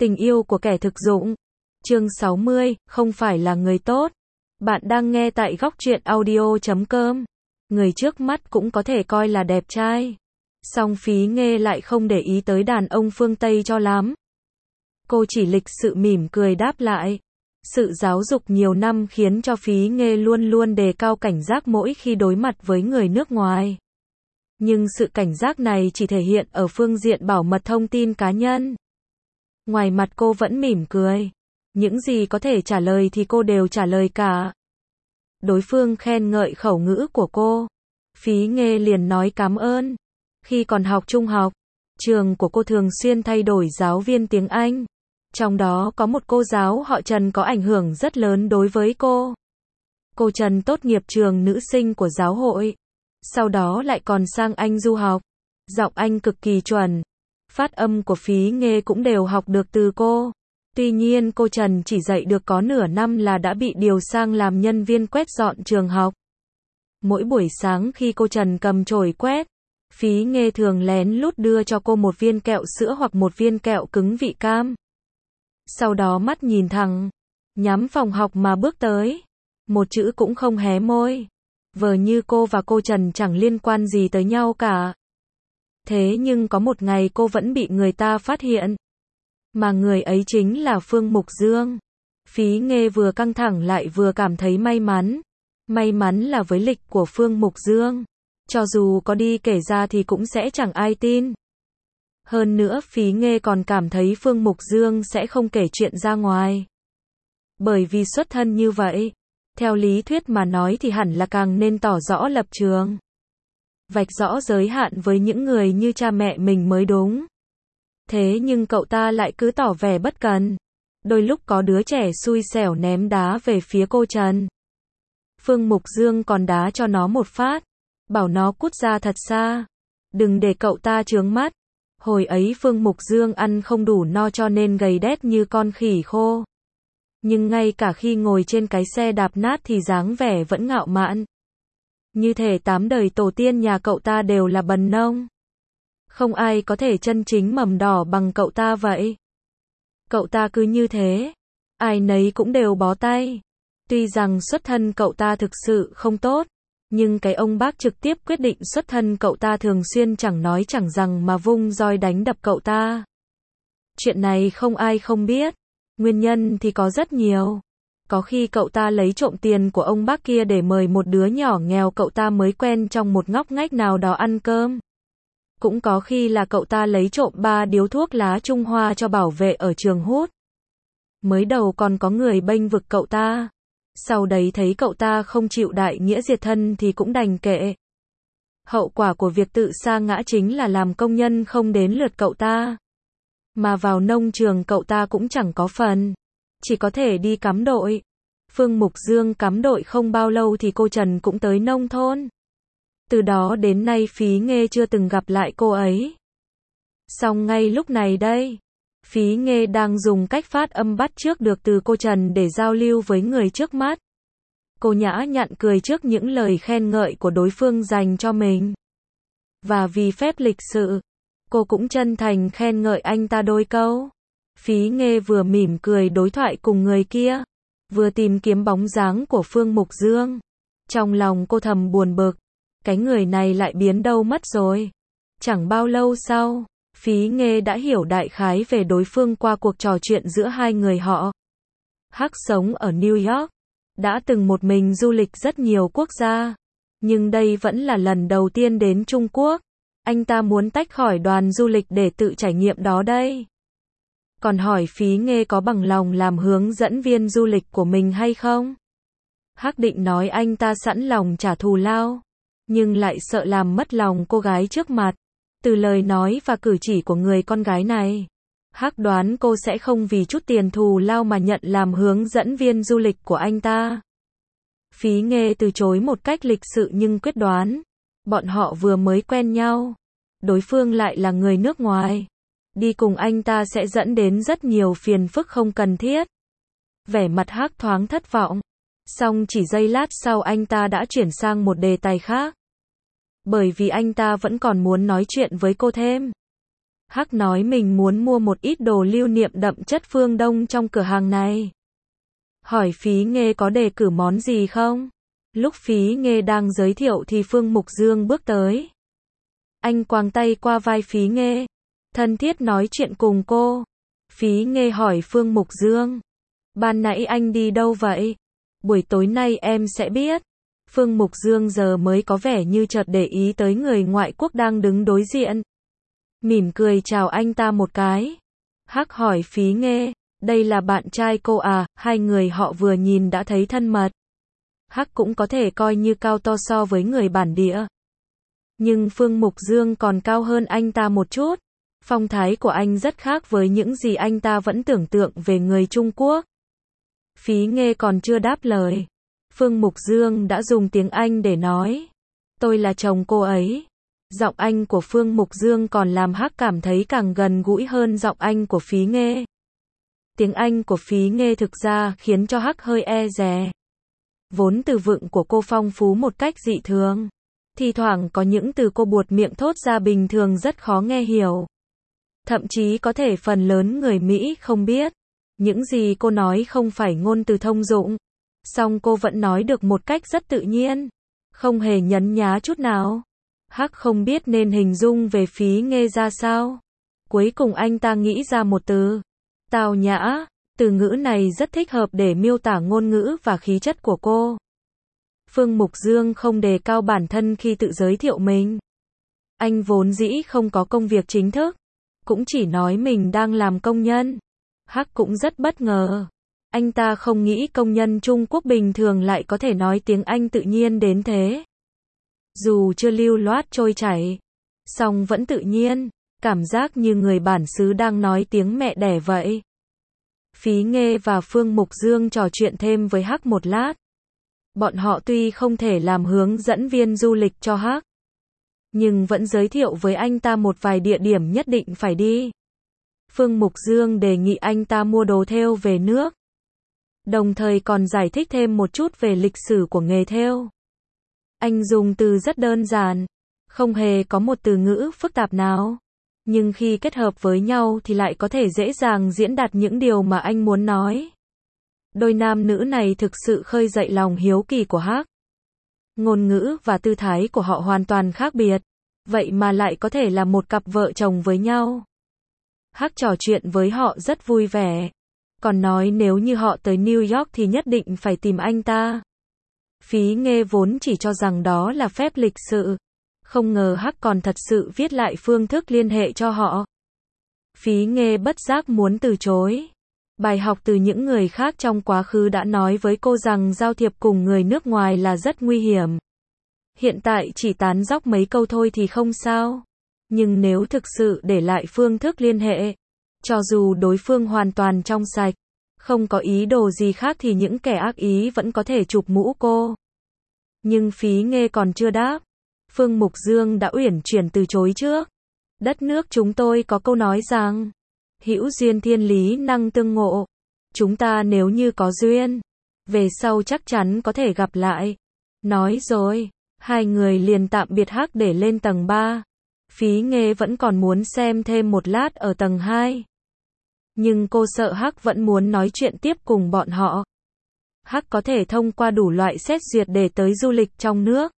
Tình yêu của kẻ thực dụng. Chương 60, không phải là người tốt. Bạn đang nghe tại góc truyện audio.com. Người trước mắt cũng có thể coi là đẹp trai. Song Phí Nghê lại không để ý tới đàn ông phương Tây cho lắm. Cô chỉ lịch sự mỉm cười đáp lại. Sự giáo dục nhiều năm khiến cho Phí Nghê luôn luôn đề cao cảnh giác mỗi khi đối mặt với người nước ngoài. Nhưng sự cảnh giác này chỉ thể hiện ở phương diện bảo mật thông tin cá nhân. Ngoài mặt cô vẫn mỉm cười. Những gì có thể trả lời thì cô đều trả lời cả. Đối phương khen ngợi khẩu ngữ của cô. Phí Nghê liền nói cảm ơn. Khi còn học trung học, trường của cô thường xuyên thay đổi giáo viên tiếng Anh. Trong đó có một cô giáo họ Trần có ảnh hưởng rất lớn đối với cô. Cô Trần tốt nghiệp trường nữ sinh của giáo hội. Sau đó lại còn sang Anh du học. Giọng Anh cực kỳ chuẩn. Phát âm của Phí Nghê cũng đều học được từ cô. Tuy nhiên cô Trần chỉ dạy được có nửa năm là đã bị điều sang làm nhân viên quét dọn trường học. Mỗi buổi sáng khi cô Trần cầm chổi quét, Phí Nghê thường lén lút đưa cho cô một viên kẹo sữa hoặc một viên kẹo cứng vị cam. Sau đó mắt nhìn thẳng, nhắm phòng học mà bước tới. Một chữ cũng không hé môi. Vờ như cô và cô Trần chẳng liên quan gì tới nhau cả. Thế nhưng có một ngày cô vẫn bị người ta phát hiện. Mà người ấy chính là Phương Mục Dương. Phí Nghê vừa căng thẳng lại vừa cảm thấy may mắn. May mắn là với lịch của Phương Mục Dương, cho dù có đi kể ra thì cũng sẽ chẳng ai tin. Hơn nữa Phí Nghê còn cảm thấy Phương Mục Dương sẽ không kể chuyện ra ngoài. Bởi vì xuất thân như vậy, theo lý thuyết mà nói thì hẳn là càng nên tỏ rõ lập trường. Vạch rõ giới hạn với những người như cha mẹ mình mới đúng. Thế nhưng cậu ta lại cứ tỏ vẻ bất cần. Đôi lúc có đứa trẻ xui xẻo ném đá về phía cô Trần. Phương Mục Dương còn đá cho nó một phát. Bảo nó cút ra thật xa. Đừng để cậu ta chướng mắt. Hồi ấy Phương Mục Dương ăn không đủ no cho nên gầy đét như con khỉ khô. Nhưng ngay cả khi ngồi trên cái xe đạp nát thì dáng vẻ vẫn ngạo mạn. Như thể 8 đời tổ tiên nhà cậu ta đều là bần nông. Không ai có thể chân chính mầm đỏ bằng cậu ta vậy. Cậu ta cứ như thế. Ai nấy cũng đều bó tay. Tuy rằng xuất thân cậu ta thực sự không tốt. Nhưng cái ông bác trực tiếp quyết định xuất thân cậu ta thường xuyên chẳng nói chẳng rằng mà vung roi đánh đập cậu ta. Chuyện này không ai không biết. Nguyên nhân thì có rất nhiều. Có khi cậu ta lấy trộm tiền của ông bác kia để mời một đứa nhỏ nghèo cậu ta mới quen trong một ngóc ngách nào đó ăn cơm. Cũng có khi là cậu ta lấy trộm 3 điếu thuốc lá Trung Hoa cho bảo vệ ở trường hút. Mới đầu còn có người bênh vực cậu ta. Sau đấy thấy cậu ta không chịu đại nghĩa diệt thân thì cũng đành kệ. Hậu quả của việc tự sa ngã chính là làm công nhân không đến lượt cậu ta. Mà vào nông trường cậu ta cũng chẳng có phần. Chỉ có thể đi cắm đội. Phương Mục Dương cắm đội không bao lâu thì cô Trần cũng tới nông thôn. Từ đó đến nay Phí Nghê chưa từng gặp lại cô ấy. Song ngay lúc này đây, Phí Nghê đang dùng cách phát âm bắt chước được từ cô Trần để giao lưu với người trước mắt. Cô nhã nhặn cười trước những lời khen ngợi của đối phương dành cho mình. Và vì phép lịch sự, cô cũng chân thành khen ngợi anh ta đôi câu. Phí Nghê vừa mỉm cười đối thoại cùng người kia, vừa tìm kiếm bóng dáng của Phương Mục Dương. Trong lòng cô thầm buồn bực, cái người này lại biến đâu mất rồi. Chẳng bao lâu sau, Phí Nghê đã hiểu đại khái về đối phương qua cuộc trò chuyện giữa hai người họ. Hắc sống ở New York, đã từng một mình du lịch rất nhiều quốc gia. Nhưng đây vẫn là lần đầu tiên đến Trung Quốc. Anh ta muốn tách khỏi đoàn du lịch để tự trải nghiệm đó đây. Còn hỏi Phí Nghê có bằng lòng làm hướng dẫn viên du lịch của mình hay không? Hắc định nói anh ta sẵn lòng trả thù lao. Nhưng lại sợ làm mất lòng cô gái trước mặt. Từ lời nói và cử chỉ của người con gái này, Hắc đoán cô sẽ không vì chút tiền thù lao mà nhận làm hướng dẫn viên du lịch của anh ta. Phí Nghê từ chối một cách lịch sự nhưng quyết đoán. Bọn họ vừa mới quen nhau. Đối phương lại là người nước ngoài. Đi cùng anh ta sẽ dẫn đến rất nhiều phiền phức không cần thiết. Vẻ mặt Hắc thoáng thất vọng. Song chỉ giây lát sau anh ta đã chuyển sang một đề tài khác. Bởi vì anh ta vẫn còn muốn nói chuyện với cô thêm. Hắc nói mình muốn mua một ít đồ lưu niệm đậm chất phương Đông trong cửa hàng này. Hỏi Phí Nghê có đề cử món gì không? Lúc Phí Nghê đang giới thiệu thì Phương Mục Dương bước tới. Anh quàng tay qua vai Phí Nghê, thân thiết nói chuyện cùng cô. Phí Nghê hỏi Phương Mục Dương, ban nãy anh đi đâu vậy? Buổi tối nay em sẽ biết. Phương Mục Dương giờ mới có vẻ như chợt để ý tới người ngoại quốc đang đứng đối diện. Mỉm cười chào anh ta một cái. Hắc hỏi Phí Nghê, đây là bạn trai cô à? Hai người họ vừa nhìn đã thấy thân mật. Hắc cũng có thể coi như cao to so với người bản địa. Nhưng Phương Mục Dương còn cao hơn anh ta một chút. Phong thái của anh rất khác với những gì anh ta vẫn tưởng tượng về người Trung Quốc. Phí Nghê còn chưa đáp lời. Phương Mục Dương đã dùng tiếng Anh để nói. Tôi là chồng cô ấy. Giọng Anh của Phương Mục Dương còn làm Hắc cảm thấy càng gần gũi hơn giọng Anh của Phí Nghê. Tiếng Anh của Phí Nghê thực ra khiến cho Hắc hơi e dè. Vốn từ vựng của cô phong phú một cách dị thường. Thi thoảng có những từ cô buột miệng thốt ra bình thường rất khó nghe hiểu. Thậm chí có thể phần lớn người Mỹ không biết. Những gì cô nói không phải ngôn từ thông dụng. Song cô vẫn nói được một cách rất tự nhiên. Không hề nhấn nhá chút nào. Hắc không biết nên hình dung về Phí Nghê ra sao. Cuối cùng anh ta nghĩ ra một từ. Tao nhã. Từ ngữ này rất thích hợp để miêu tả ngôn ngữ và khí chất của cô. Phương Mục Dương không đề cao bản thân khi tự giới thiệu mình. Anh vốn dĩ không có công việc chính thức. Cũng chỉ nói mình đang làm công nhân. Hắc cũng rất bất ngờ. Anh ta không nghĩ công nhân Trung Quốc bình thường lại có thể nói tiếng Anh tự nhiên đến thế. Dù chưa lưu loát trôi chảy, song vẫn tự nhiên, cảm giác như người bản xứ đang nói tiếng mẹ đẻ vậy. Phí Nghê và Phương Mục Dương trò chuyện thêm với Hắc một lát. Bọn họ tuy không thể làm hướng dẫn viên du lịch cho Hắc, nhưng vẫn giới thiệu với anh ta một vài địa điểm nhất định phải đi. Phương Mục Dương đề nghị anh ta mua đồ thêu về nước, đồng thời còn giải thích thêm một chút về lịch sử của nghề thêu. Anh dùng từ rất đơn giản, không hề có một từ ngữ phức tạp nào. Nhưng khi kết hợp với nhau thì lại có thể dễ dàng diễn đạt những điều mà anh muốn nói. Đôi nam nữ này thực sự khơi dậy lòng hiếu kỳ của Hắc. Ngôn ngữ và tư thái của họ hoàn toàn khác biệt. Vậy mà lại có thể là một cặp vợ chồng với nhau. Hắc trò chuyện với họ rất vui vẻ. Còn nói nếu như họ tới New York thì nhất định phải tìm anh ta. Phí Nghê vốn chỉ cho rằng đó là phép lịch sự. Không ngờ Hắc còn thật sự viết lại phương thức liên hệ cho họ. Phí Nghê bất giác muốn từ chối. Bài học từ những người khác trong quá khứ đã nói với cô rằng giao thiệp cùng người nước ngoài là rất nguy hiểm. Hiện tại chỉ tán dóc mấy câu thôi thì không sao. Nhưng nếu thực sự để lại phương thức liên hệ, cho dù đối phương hoàn toàn trong sạch, không có ý đồ gì khác thì những kẻ ác ý vẫn có thể chụp mũ cô. Nhưng Phí Nghê còn chưa đáp. Phương Mục Dương đã uyển chuyển từ chối trước. Đất nước chúng tôi có câu nói rằng, hữu duyên thiên lý năng tương ngộ. Chúng ta nếu như có duyên, về sau chắc chắn có thể gặp lại. Nói rồi, hai người liền tạm biệt Hắc để lên tầng 3. Phí Nghê vẫn còn muốn xem thêm một lát ở tầng 2. Nhưng cô sợ Hắc vẫn muốn nói chuyện tiếp cùng bọn họ. Hắc có thể thông qua đủ loại xét duyệt để tới du lịch trong nước.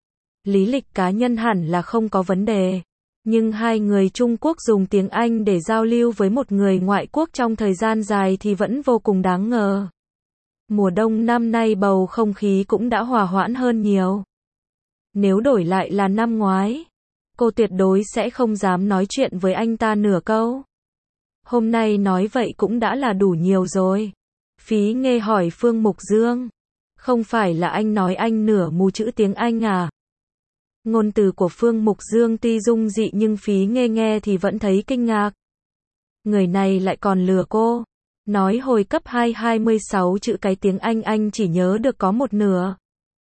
Lý lịch cá nhân hẳn là không có vấn đề. Nhưng hai người Trung Quốc dùng tiếng Anh để giao lưu với một người ngoại quốc trong thời gian dài thì vẫn vô cùng đáng ngờ. Mùa đông năm nay bầu không khí cũng đã hòa hoãn hơn nhiều. Nếu đổi lại là năm ngoái, cô tuyệt đối sẽ không dám nói chuyện với anh ta nửa câu. Hôm nay nói vậy cũng đã là đủ nhiều rồi. Phí Nghê hỏi Phương Mục Dương, không phải là anh nói anh nửa mù chữ tiếng Anh à? Ngôn từ của Phương Mục Dương tuy dung dị nhưng Phí Nghê nghe thì vẫn thấy kinh ngạc. Người này lại còn lừa cô. Nói hồi cấp 2 26 chữ cái tiếng anh chỉ nhớ được có một nửa.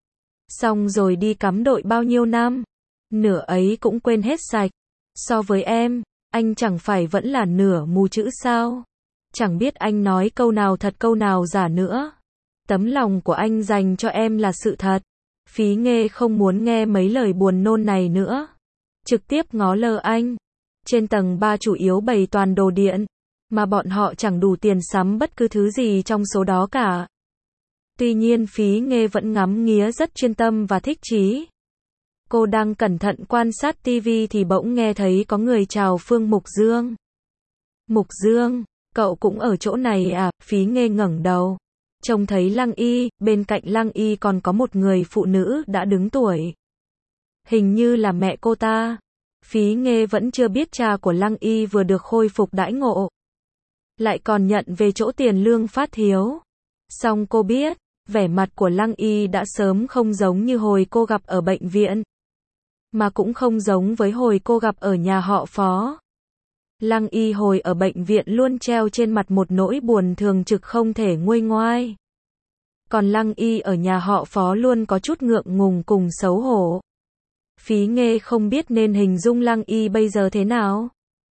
Xong rồi đi cắm đội bao nhiêu năm. Nửa ấy cũng quên hết sạch. So với em, anh chẳng phải vẫn là nửa mù chữ sao? Chẳng biết anh nói câu nào thật câu nào giả nữa. Tấm lòng của anh dành cho em là sự thật. Phí Nghê không muốn nghe mấy lời buồn nôn này nữa. Trực tiếp ngó lơ anh. Trên tầng 3 chủ yếu bày toàn đồ điện, mà bọn họ chẳng đủ tiền sắm bất cứ thứ gì trong số đó cả. Tuy nhiên Phí Nghê vẫn ngắm nghía rất chuyên tâm và thích chí. Cô đang cẩn thận quan sát tivi thì bỗng nghe thấy có người chào Phương Mục Dương. Mục Dương, cậu cũng ở chỗ này à? Phí Nghê ngẩng đầu, trông thấy Lăng Y, bên cạnh Lăng Y còn có một người phụ nữ đã đứng tuổi. Hình như là mẹ cô ta. Phí Nghê vẫn chưa biết cha của Lăng Y vừa được khôi phục đãi ngộ, lại còn nhận về chỗ tiền lương phát thiếu. Song cô biết, vẻ mặt của Lăng Y đã sớm không giống như hồi cô gặp ở bệnh viện, mà cũng không giống với hồi cô gặp ở nhà họ Phó. Lăng Y hồi ở bệnh viện luôn treo trên mặt một nỗi buồn thường trực không thể nguôi ngoai. Còn Lăng Y ở nhà họ Phó luôn có chút ngượng ngùng cùng xấu hổ. Phí Nghê không biết nên hình dung Lăng Y bây giờ thế nào.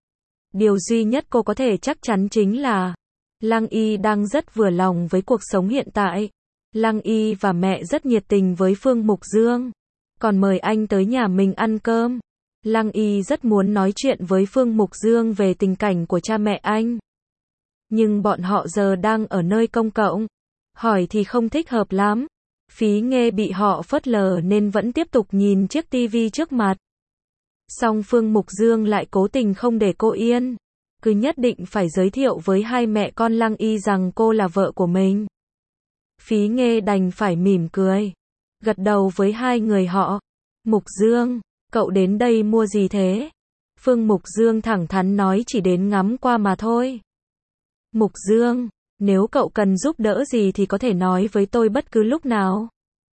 Điều duy nhất cô có thể chắc chắn chính là Lăng Y đang rất vừa lòng với cuộc sống hiện tại. Lăng Y và mẹ rất nhiệt tình với Phương Mục Dương, còn mời anh tới nhà mình ăn cơm. Lăng Y rất muốn nói chuyện với Phương Mục Dương về tình cảnh của cha mẹ anh. Nhưng bọn họ giờ đang ở nơi công cộng, hỏi thì không thích hợp lắm. Phí Nghê bị họ phớt lờ nên vẫn tiếp tục nhìn chiếc tivi trước mặt. Song Phương Mục Dương lại cố tình không để cô yên, cứ nhất định phải giới thiệu với hai mẹ con Lăng Y rằng cô là vợ của mình. Phí Nghê đành phải mỉm cười, gật đầu với hai người họ. Mục Dương, cậu đến đây mua gì thế? Phương Mục Dương thẳng thắn nói chỉ đến ngắm qua mà thôi. Mục Dương, nếu cậu cần giúp đỡ gì thì có thể nói với tôi bất cứ lúc nào.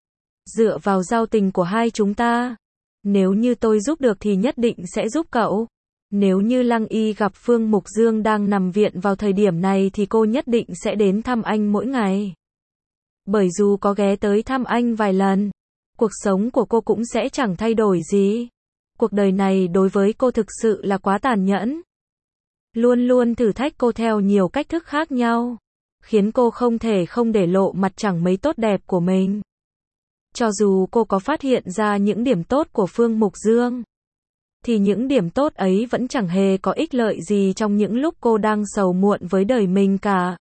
Dựa vào giao tình của hai chúng ta, nếu như tôi giúp được thì nhất định sẽ giúp cậu. Nếu như Lăng Y gặp Phương Mục Dương đang nằm viện vào thời điểm này thì cô nhất định sẽ đến thăm anh mỗi ngày. Bởi dù có ghé tới thăm anh vài lần, cuộc sống của cô cũng sẽ chẳng thay đổi gì. Cuộc đời này đối với cô thực sự là quá tàn nhẫn. Luôn luôn thử thách cô theo nhiều cách thức khác nhau, khiến cô không thể không để lộ mặt chẳng mấy tốt đẹp của mình. Cho dù cô có phát hiện ra những điểm tốt của Phương Mục Dương, thì những điểm tốt ấy vẫn chẳng hề có ích lợi gì trong những lúc cô đang sầu muộn với đời mình cả.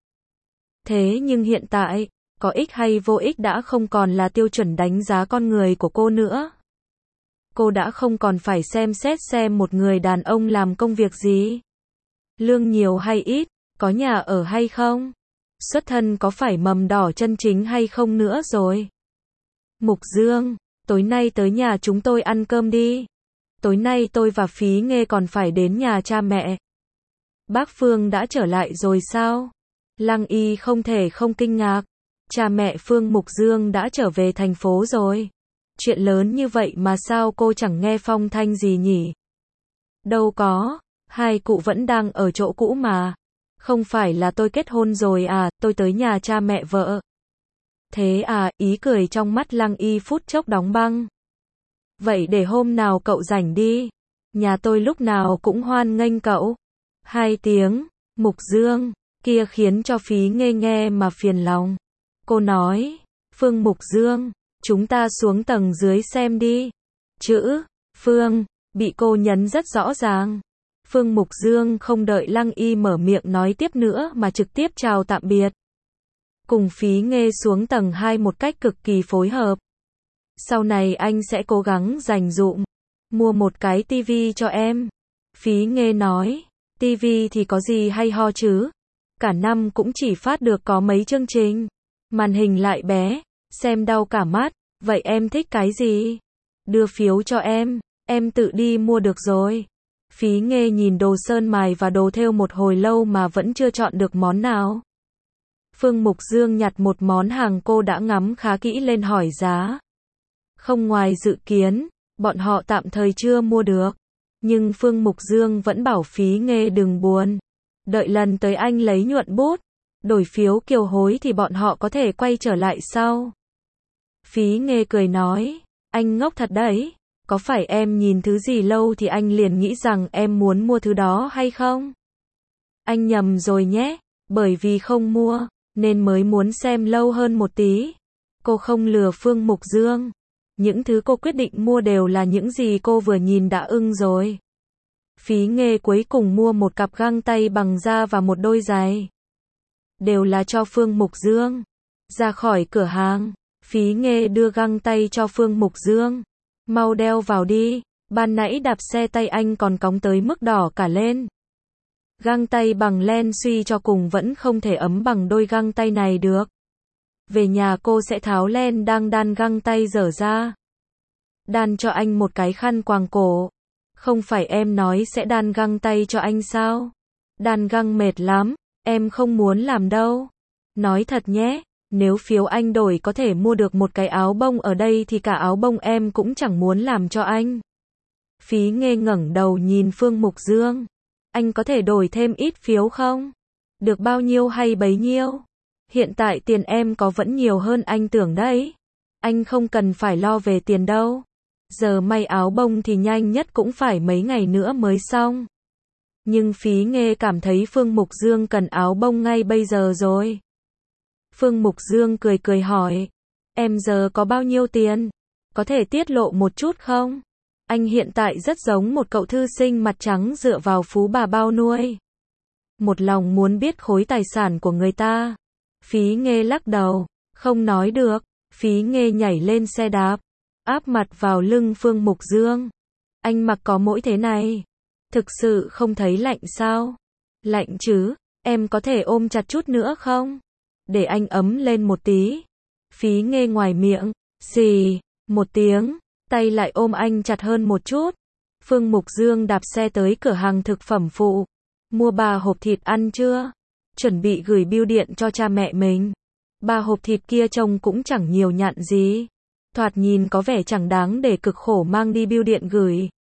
Thế nhưng hiện tại, có ích hay vô ích đã không còn là tiêu chuẩn đánh giá con người của cô nữa. Cô đã không còn phải xem xét xem một người đàn ông làm công việc gì, lương nhiều hay ít, có nhà ở hay không, xuất thân có phải mầm đỏ chân chính hay không nữa rồi. Mục Dương, tối nay tới nhà chúng tôi ăn cơm đi. Tối nay tôi và Phí Nghê còn phải đến nhà cha mẹ. Bác Phương đã trở lại rồi sao? Lăng Y không thể không kinh ngạc. Cha mẹ Phương Mục Dương đã trở về thành phố rồi. Chuyện lớn như vậy mà sao cô chẳng nghe phong thanh gì nhỉ? Đâu có, hai cụ vẫn đang ở chỗ cũ mà. Không phải là tôi kết hôn rồi à, tôi tới nhà cha mẹ vợ. Thế à, ý cười trong mắt Lăng Y phút chốc đóng băng. Vậy để hôm nào cậu rảnh đi. Nhà tôi lúc nào cũng hoan nghênh cậu. 2 tiếng, Mục Dương, kia khiến cho Phí Nghê nghe mà phiền lòng. Cô nói, Phương Mục Dương, chúng ta xuống tầng dưới xem đi. Chữ, Phương, bị cô nhấn rất rõ ràng. Phương Mục Dương không đợi Lăng Y mở miệng nói tiếp nữa mà trực tiếp chào tạm biệt. Cùng Phí Nghê xuống tầng 2 một cách cực kỳ phối hợp. Sau này anh sẽ cố gắng dành dụm, mua một cái tivi cho em. Phí Nghê nói, tivi thì có gì hay ho chứ? Cả năm cũng chỉ phát được có mấy chương trình. Màn hình lại bé, xem đau cả mắt. Vậy em thích cái gì? Đưa phiếu cho em tự đi mua được rồi. Phí Nghê nhìn đồ sơn mài và đồ thêu một hồi lâu mà vẫn chưa chọn được món nào. Phương Mục Dương nhặt một món hàng cô đã ngắm khá kỹ lên hỏi giá. Không ngoài dự kiến, bọn họ tạm thời chưa mua được. Nhưng Phương Mục Dương vẫn bảo Phí Nghê đừng buồn. Đợi lần tới anh lấy nhuận bút, đổi phiếu kiều hối thì bọn họ có thể quay trở lại sau. Phí Nghê cười nói, anh ngốc thật đấy. Có phải em nhìn thứ gì lâu thì anh liền nghĩ rằng em muốn mua thứ đó hay không? Anh nhầm rồi nhé, bởi vì không mua, nên mới muốn xem lâu hơn một tí. Cô không lừa Phương Mục Dương. Những thứ cô quyết định mua đều là những gì cô vừa nhìn đã ưng rồi. Phí Nghê cuối cùng mua một cặp găng tay bằng da và một đôi giày. Đều là cho Phương Mục Dương. Ra khỏi cửa hàng, Phí Nghê đưa găng tay cho Phương Mục Dương. Mau đeo vào đi, ban nãy đạp xe tay anh còn cóng tới mức đỏ cả lên. Găng tay bằng len suy cho cùng vẫn không thể ấm bằng đôi găng tay này được. Về nhà cô sẽ tháo len đang đan găng tay dở ra. Đan cho anh một cái khăn quàng cổ. Không phải em nói sẽ đan găng tay cho anh sao? Đan găng mệt lắm, em không muốn làm đâu. Nói thật nhé, nếu phiếu anh đổi có thể mua được một cái áo bông ở đây thì cả áo bông em cũng chẳng muốn làm cho anh. Phí Nghê ngẩng đầu nhìn Phương Mục Dương. Anh có thể đổi thêm ít phiếu không? Được bao nhiêu hay bấy nhiêu? Hiện tại tiền em có vẫn nhiều hơn anh tưởng đấy. Anh không cần phải lo về tiền đâu. Giờ may áo bông thì nhanh nhất cũng phải mấy ngày nữa mới xong. Nhưng Phí Nghê cảm thấy Phương Mục Dương cần áo bông ngay bây giờ rồi. Phương Mục Dương cười cười hỏi. Em giờ có bao nhiêu tiền? Có thể tiết lộ một chút không? Anh hiện tại rất giống một cậu thư sinh mặt trắng dựa vào phú bà bao nuôi. Một lòng muốn biết khối tài sản của người ta. Phí Nghê lắc đầu. Không nói được. Phí Nghê nhảy lên xe đạp. Áp mặt vào lưng Phương Mục Dương. Anh mặc có mỗi thế này. Thực sự không thấy lạnh sao? Lạnh chứ, em có thể ôm chặt chút nữa không? Để anh ấm lên một tí. Phí Nghê ngoài miệng, xì, một tiếng, tay lại ôm anh chặt hơn một chút. Phương Mục Dương đạp xe tới cửa hàng thực phẩm phụ. Mua 3 hộp thịt ăn chưa? Chuẩn bị gửi bưu điện cho cha mẹ mình. 3 hộp thịt kia trông cũng chẳng nhiều nhặn gì. Thoạt nhìn có vẻ chẳng đáng để cực khổ mang đi bưu điện gửi.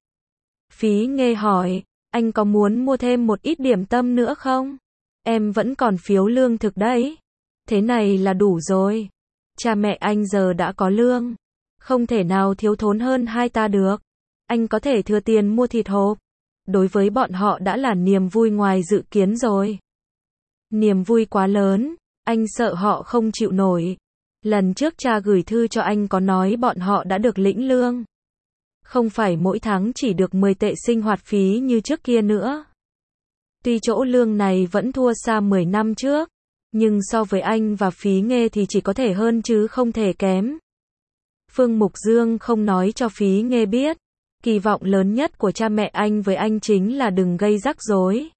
Phí Nghê hỏi, anh có muốn mua thêm một ít điểm tâm nữa không? Em vẫn còn phiếu lương thực đấy. Thế này là đủ rồi. Cha mẹ anh giờ đã có lương. Không thể nào thiếu thốn hơn hai ta được. Anh có thể thừa tiền mua thịt hộp. Đối với bọn họ đã là niềm vui ngoài dự kiến rồi. Niềm vui quá lớn, anh sợ họ không chịu nổi. Lần trước cha gửi thư cho anh có nói bọn họ đã được lĩnh lương. Không phải mỗi tháng chỉ được 10 tệ sinh hoạt phí như trước kia nữa. Tuy chỗ lương này vẫn thua xa 10 năm trước, nhưng so với anh và Phí Nghê thì chỉ có thể hơn chứ không thể kém. Phương Mục Dương không nói cho Phí Nghê biết, kỳ vọng lớn nhất của cha mẹ anh với anh chính là đừng gây rắc rối,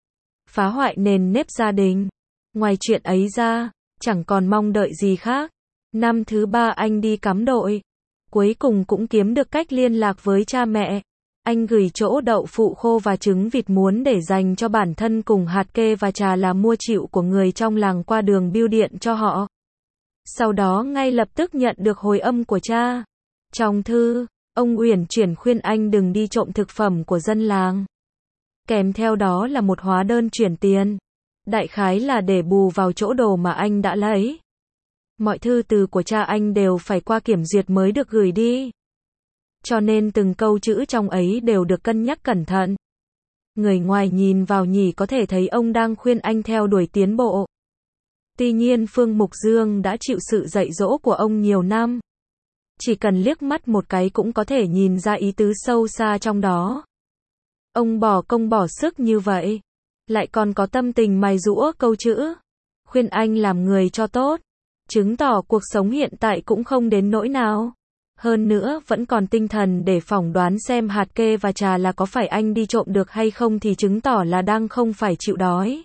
phá hoại nền nếp gia đình. Ngoài chuyện ấy ra, chẳng còn mong đợi gì khác. Năm thứ 3 anh đi cắm đội, cuối cùng cũng kiếm được cách liên lạc với cha mẹ. Anh gửi chỗ đậu phụ khô và trứng vịt muốn để dành cho bản thân cùng hạt kê và trà là mua chịu của người trong làng qua đường bưu điện cho họ. Sau đó ngay lập tức nhận được hồi âm của cha. Trong thư, ông uyển chuyển khuyên anh đừng đi trộm thực phẩm của dân làng. Kèm theo đó là một hóa đơn chuyển tiền. Đại khái là để bù vào chỗ đồ mà anh đã lấy. Mọi thư từ của cha anh đều phải qua kiểm duyệt mới được gửi đi. Cho nên từng câu chữ trong ấy đều được cân nhắc cẩn thận. Người ngoài nhìn vào nhỉ có thể thấy ông đang khuyên anh theo đuổi tiến bộ. Tuy nhiên Phương Mục Dương đã chịu sự dạy dỗ của ông nhiều năm. Chỉ cần liếc mắt một cái cũng có thể nhìn ra ý tứ sâu xa trong đó. Ông bỏ công bỏ sức như vậy, lại còn có tâm tình mài giũa câu chữ, khuyên anh làm người cho tốt, chứng tỏ cuộc sống hiện tại cũng không đến nỗi nào. Hơn nữa vẫn còn tinh thần để phỏng đoán xem hạt kê và trà là có phải anh đi trộm được hay không thì chứng tỏ là đang không phải chịu đói.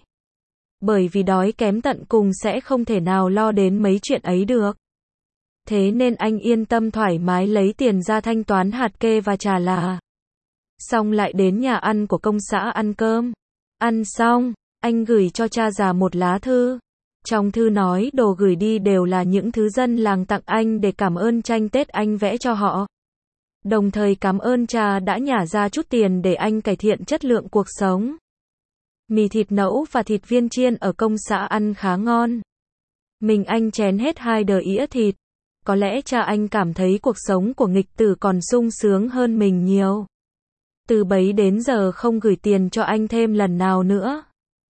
Bởi vì đói kém tận cùng sẽ không thể nào lo đến mấy chuyện ấy được. Thế nên anh yên tâm thoải mái lấy tiền ra thanh toán hạt kê và trà là. Xong lại đến nhà ăn của công xã ăn cơm. Ăn xong, anh gửi cho cha già một lá thư. Trong thư nói đồ gửi đi đều là những thứ dân làng tặng anh để cảm ơn tranh Tết anh vẽ cho họ. Đồng thời cảm ơn cha đã nhả ra chút tiền để anh cải thiện chất lượng cuộc sống. Mì thịt nẫu và thịt viên chiên ở công xã ăn khá ngon. Mình anh chén hết 2 đĩa thịt. Có lẽ cha anh cảm thấy cuộc sống của nghịch tử còn sung sướng hơn mình nhiều. Từ bấy đến giờ không gửi tiền cho anh thêm lần nào nữa.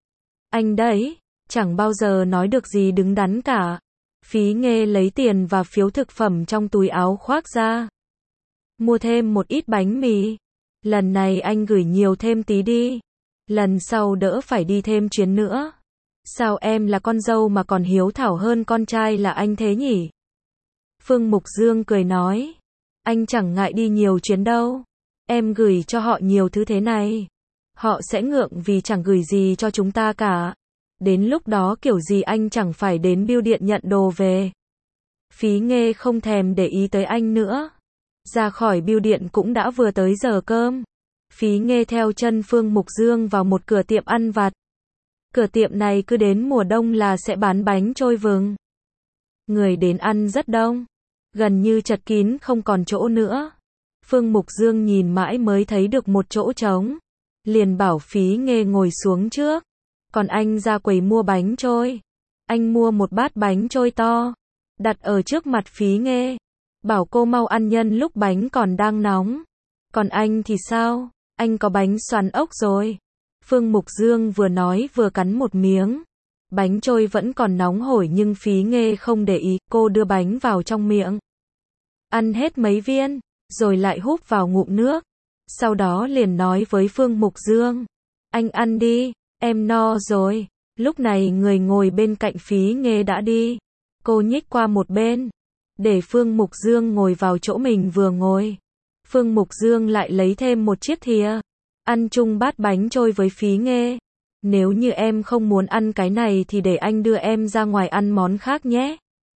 Anh đấy, chẳng bao giờ nói được gì đứng đắn cả. Phí Nghê lấy tiền và phiếu thực phẩm trong túi áo khoác ra. Mua thêm một ít bánh mì. Lần này anh gửi nhiều thêm tí đi. Lần sau đỡ phải đi thêm chuyến nữa. Sao em là con dâu mà còn hiếu thảo hơn con trai là anh thế nhỉ? Phương Mục Dương cười nói. Anh chẳng ngại đi nhiều chuyến đâu. Em gửi cho họ nhiều thứ thế này. Họ sẽ ngượng vì chẳng gửi gì cho chúng ta cả. Đến lúc đó kiểu gì anh chẳng phải đến bưu điện nhận đồ về. Phí Nghê không thèm để ý tới anh nữa. Ra khỏi bưu điện cũng đã vừa tới giờ cơm. Phí Nghê theo chân Phương Mục Dương vào một cửa tiệm ăn vặt. Cửa tiệm này cứ đến mùa đông là sẽ bán bánh trôi vừng. Người đến ăn rất đông. Gần như chật kín không còn chỗ nữa. Phương Mục Dương nhìn mãi mới thấy được một chỗ trống. Liền bảo Phí Nghê ngồi xuống trước. Còn anh ra quầy mua bánh trôi. Anh mua một bát bánh trôi to. Đặt ở trước mặt Phí Nghê. Bảo cô mau ăn nhân lúc bánh còn đang nóng. Còn anh thì sao? Anh có bánh xoắn ốc rồi. Phương Mục Dương vừa nói vừa cắn một miếng. Bánh trôi vẫn còn nóng hổi nhưng Phí Nghê không để ý, cô đưa bánh vào trong miệng. Ăn hết mấy viên, rồi lại húp vào ngụm nước. Sau đó liền nói với Phương Mục Dương. Anh ăn đi, em no rồi. Lúc này người ngồi bên cạnh Phí Nghê đã đi. Cô nhích qua một bên. Để Phương Mục Dương ngồi vào chỗ mình vừa ngồi. Phương Mục Dương lại lấy thêm một chiếc thìa. Ăn chung bát bánh trôi với Phí Nghê. Nếu như em không muốn ăn cái này thì để anh đưa em ra ngoài ăn món khác nhé.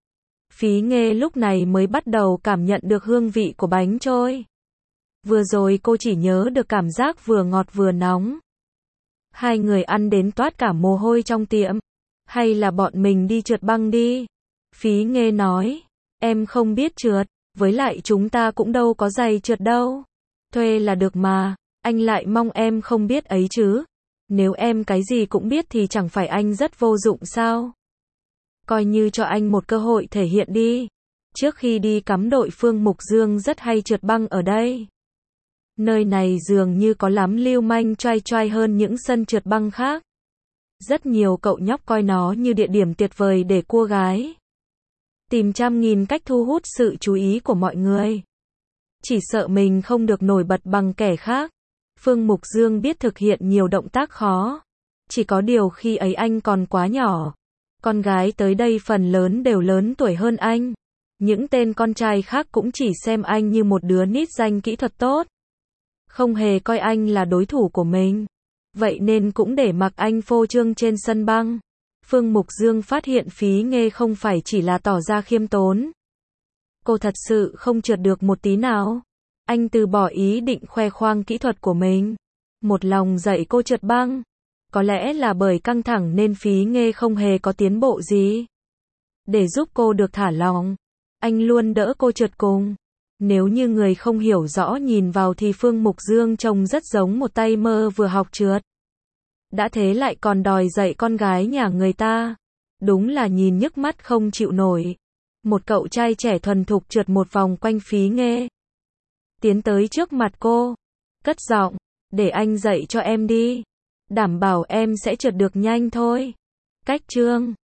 Phí Nghê lúc này mới bắt đầu cảm nhận được hương vị của bánh trôi. Vừa rồi cô chỉ nhớ được cảm giác vừa ngọt vừa nóng. Hai người ăn đến toát cả mồ hôi trong tiệm. Hay là bọn mình đi trượt băng đi? Phí Nghê nói. Em không biết trượt, với lại chúng ta cũng đâu có giày trượt đâu. Thuê là được mà, anh lại mong em không biết ấy chứ. Nếu em cái gì cũng biết thì chẳng phải anh rất vô dụng sao? Coi như cho anh một cơ hội thể hiện đi. Trước khi đi cắm đội Phương Mục Dương rất hay trượt băng ở đây. Nơi này dường như có lắm lưu manh choai choai hơn những sân trượt băng khác. Rất nhiều cậu nhóc coi nó như địa điểm tuyệt vời để cua gái. Tìm trăm nghìn cách thu hút sự chú ý của mọi người. Chỉ sợ mình không được nổi bật bằng kẻ khác. Phương Mục Dương biết thực hiện nhiều động tác khó. Chỉ có điều khi ấy anh còn quá nhỏ. Con gái tới đây phần lớn đều lớn tuổi hơn anh. Những tên con trai khác cũng chỉ xem anh như một đứa nít danh kỹ thuật tốt. Không hề coi anh là đối thủ của mình. Vậy nên cũng để mặc anh phô trương trên sân băng. Phương Mục Dương phát hiện Phí Nghê không phải chỉ là tỏ ra khiêm tốn. Cô thật sự không trượt được một tí nào. Anh từ bỏ ý định khoe khoang kỹ thuật của mình. Một lòng dạy cô trượt băng. Có lẽ là bởi căng thẳng nên Phí Nghê không hề có tiến bộ gì. Để giúp cô được thả lỏng, anh luôn đỡ cô trượt cùng. Nếu như người không hiểu rõ nhìn vào thì Phương Mục Dương trông rất giống một tay mơ vừa học trượt. Đã thế lại còn đòi dạy con gái nhà người ta. Đúng là nhìn nhức mắt không chịu nổi. Một cậu trai trẻ thuần thục trượt một vòng quanh Phí Nghê. Tiến tới trước mặt cô. Cất giọng. Để anh dạy cho em đi. Đảm bảo em sẽ trượt được nhanh thôi. Cách chương